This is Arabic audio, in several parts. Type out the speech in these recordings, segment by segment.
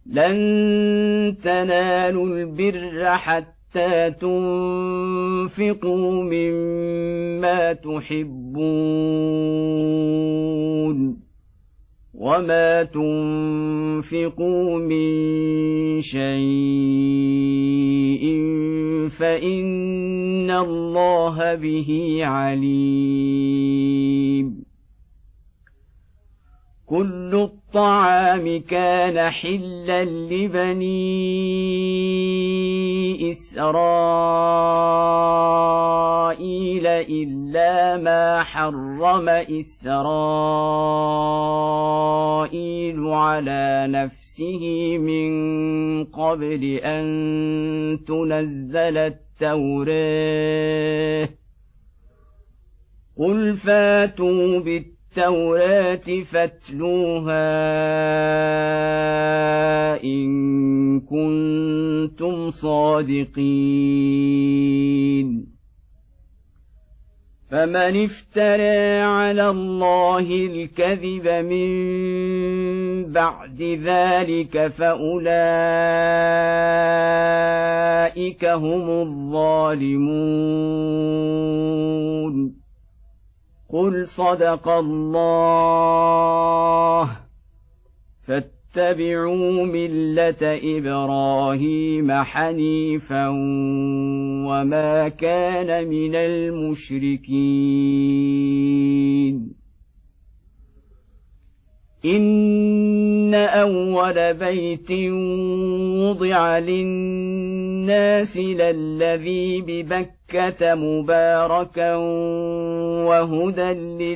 لن تنالوا البر حتى تنفقوا مما تحبون وما تنفقوا من شيء فإن الله به عليم. كل الطعام كان حلا لبني إسرائيل إلا ما حرم إسرائيل على نفسه من قبل أن تنزل التوراة. قل فاتوا بالتوراة فاتلوها إن كنتم صادقين. فمن افترى على الله الكذب من بعد ذلك فأولئك هم الظالمون. قل صدق الله. فاتبعوا ملة إبراهيم حنيفا وما كان من المشركين. إن أول بيت وضع للناس للذي ببكة مباركا وهدى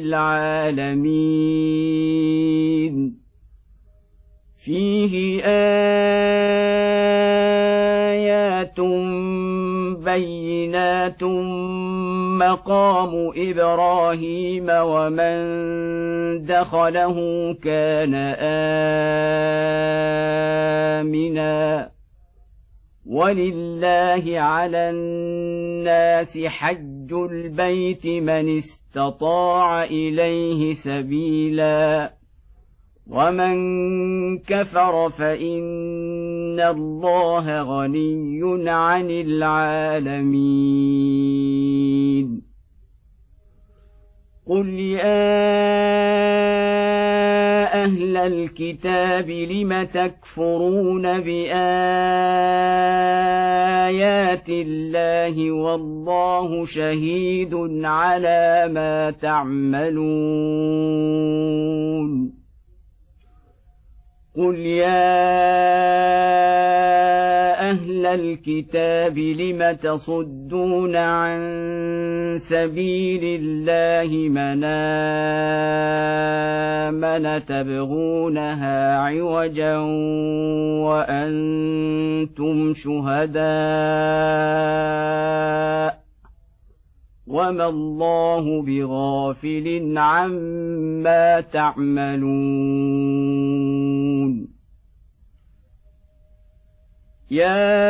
للعالمين. فيه آيات بينات مقام إبراهيم ومن دخله كان آمنا ولله على الناس حج البيت من استطاع إليه سبيلا ومن كفر فإن الله غني عن العالمين. قل يا أهل الكتاب لم تكفرون بآيات الله والله شهيد على ما تعملون. قل يا أهل الكتاب لم تصدون عن سبيل الله من آمن تبغونها عوجا وأنتم شهداء وما الله بغافل عما تعملون. يا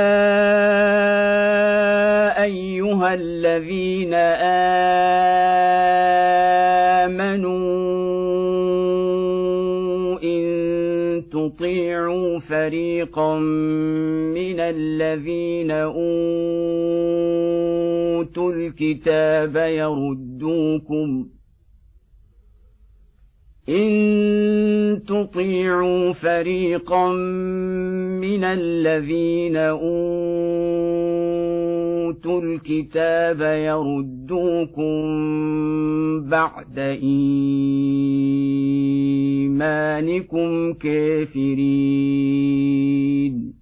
أيها الذين آمنوا إن تطيعوا فريقا من الذين أوتوا الكتاب يردوكم إن تطيعوا فريقا من الذين أوتوا الكتاب يردوكم بعد إيمانكم كافرين.